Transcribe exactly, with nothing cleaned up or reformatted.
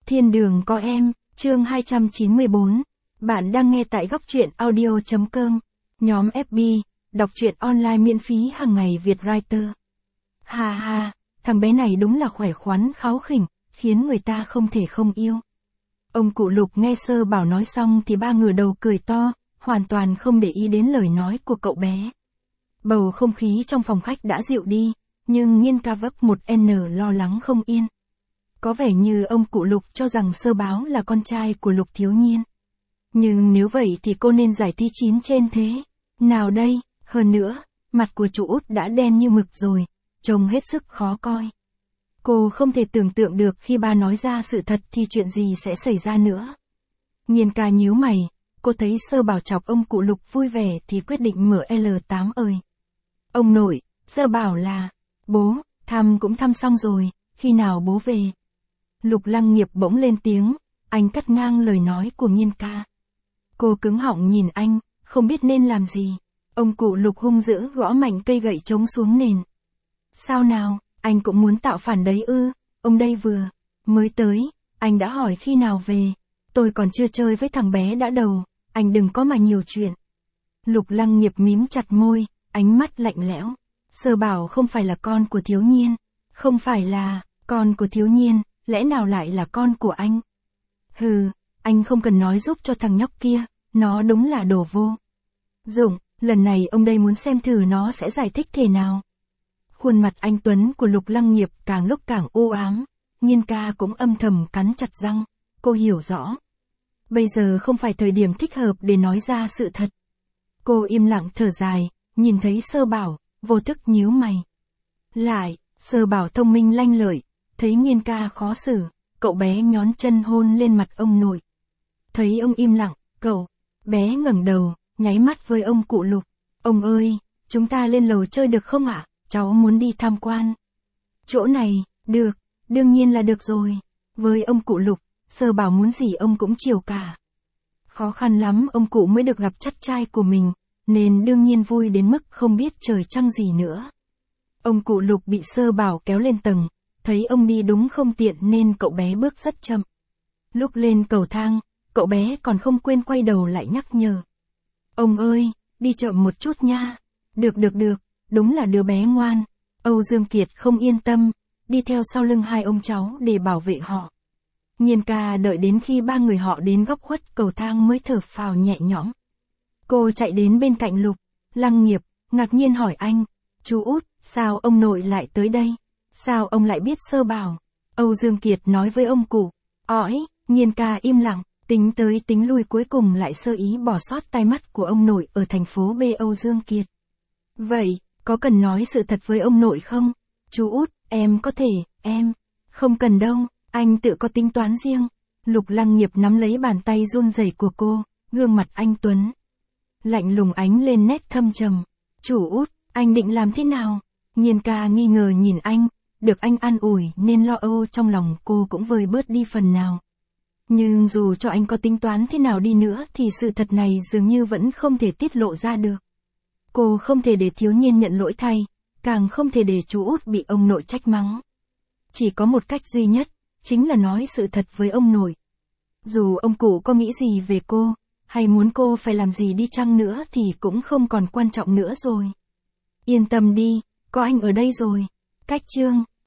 Thiên đường có em, chương hai trăm chín mươi bốn. Bạn đang nghe tại góc truyện audio chấm com. Nhóm ép bê, đọc truyện online miễn phí hàng ngày Việt Writer. Ha ha, thằng bé này đúng là khỏe khoắn kháu khỉnh, khiến người ta không thể không yêu. Ông cụ Lục nghe Sơ Bảo nói xong thì ba ngửa đầu cười to, hoàn toàn không để ý đến lời nói của cậu bé. Bầu không khí trong phòng khách đã dịu đi, nhưng Nhiên Ca vấp một N lo lắng không yên. Có vẻ như ông cụ Lục cho rằng Sơ Báo là con trai của Lục Thiếu Nhiên. Nhưng nếu vậy thì cô nên giải thi chín trên thế. Nào đây, hơn nữa, mặt của chú út đã đen như mực rồi, trông hết sức khó coi. Cô không thể tưởng tượng được khi ba nói ra sự thật thì chuyện gì sẽ xảy ra nữa. Nhiên Ca nhíu mày, cô thấy Sơ Bảo chọc ông cụ Lục vui vẻ thì quyết định mở L tám ơi. Ông nội, Sơ Bảo là, bố, thăm cũng thăm xong rồi, khi nào bố về? Lục Lăng Nghiệp bỗng lên tiếng, anh cắt ngang lời nói của Nhiên Ca. Cô cứng họng nhìn anh, không biết nên làm gì. Ông cụ Lục hung dữ gõ mạnh cây gậy trống xuống nền. Sao nào, anh cũng muốn tạo phản đấy ư? Ông đây vừa mới tới, anh đã hỏi khi nào về. Tôi còn chưa chơi với thằng bé đã đầu, anh đừng có mà nhiều chuyện. Lục Lăng Nghiệp mím chặt môi, ánh mắt lạnh lẽo. Sơ Bảo không phải là con của Thiếu Nhiên, không phải là con của Thiếu Nhiên, lẽ nào lại là con của anh? Hừ, anh không cần nói giúp cho thằng nhóc kia, nó đúng là đồ vô dụng, lần này ông đây muốn xem thử nó sẽ giải thích thế nào. Khuôn mặt anh Tuấn của Lục Lăng Nghiệp càng lúc càng u ám, Nhiên Ca cũng âm thầm cắn chặt răng, cô hiểu rõ. Bây giờ không phải thời điểm thích hợp để nói ra sự thật. Cô im lặng thở dài, nhìn thấy Sơ Bảo, vô thức nhíu mày. Lại, Sơ Bảo thông minh lanh lợi, thấy Nhiên Ca khó xử, cậu bé nhón chân hôn lên mặt ông nội. Thấy ông im lặng, cậu bé ngẩng đầu, nháy mắt với ông cụ Lục. Ông ơi, chúng ta lên lầu chơi được không ạ? Cháu muốn đi tham quan. Chỗ này, được, đương nhiên là được rồi. Với ông cụ Lục, Sơ Bảo muốn gì ông cũng chiều cả. Khó khăn lắm ông cụ mới được gặp chắt trai của mình, nên đương nhiên vui đến mức không biết trời trăng gì nữa. Ông cụ Lục bị Sơ Bảo kéo lên tầng, thấy ông đi đúng không tiện nên cậu bé bước rất chậm. Lúc lên cầu thang, cậu bé còn không quên quay đầu lại nhắc nhở. Ông ơi, đi chậm một chút nha. Được được được, đúng là đứa bé ngoan. Âu Dương Kiệt không yên tâm, đi theo sau lưng hai ông cháu để bảo vệ họ. Nhiên Ca đợi đến khi ba người họ đến góc khuất cầu thang mới thở phào nhẹ nhõm. Cô chạy đến bên cạnh Lục Lăng Nghiệp, ngạc nhiên hỏi anh, chú út, sao ông nội lại tới đây? Sao ông lại biết Sơ Bảo? Âu Dương Kiệt nói với ông cụ. Ói, Nhiên Ca im lặng, tính tới tính lui cuối cùng lại sơ ý bỏ sót tai mắt của ông nội ở thành phố B. Âu Dương Kiệt. Vậy, có cần nói sự thật với ông nội không? Chú út, em có thể, em. Không cần đâu, anh tự có tính toán riêng. Lục Lăng Nghiệp nắm lấy bàn tay run rẩy của cô, gương mặt anh Tuấn lạnh lùng ánh lên nét thâm trầm. Chủ út, anh định làm thế nào? Nhiên Ca nghi ngờ nhìn anh, được anh an ủi nên lo âu trong lòng cô cũng vơi bớt đi phần nào. Nhưng dù cho anh có tính toán thế nào đi nữa thì sự thật này dường như vẫn không thể tiết lộ ra được. Cô không thể để Thiếu Nhiên nhận lỗi thay, càng không thể để chú út bị ông nội trách mắng. Chỉ có một cách duy nhất, chính là nói sự thật với ông nội. Dù ông cụ có nghĩ gì về cô, hay muốn cô phải làm gì đi chăng nữa thì cũng không còn quan trọng nữa rồi. Yên tâm đi, có anh ở đây rồi. Cách chương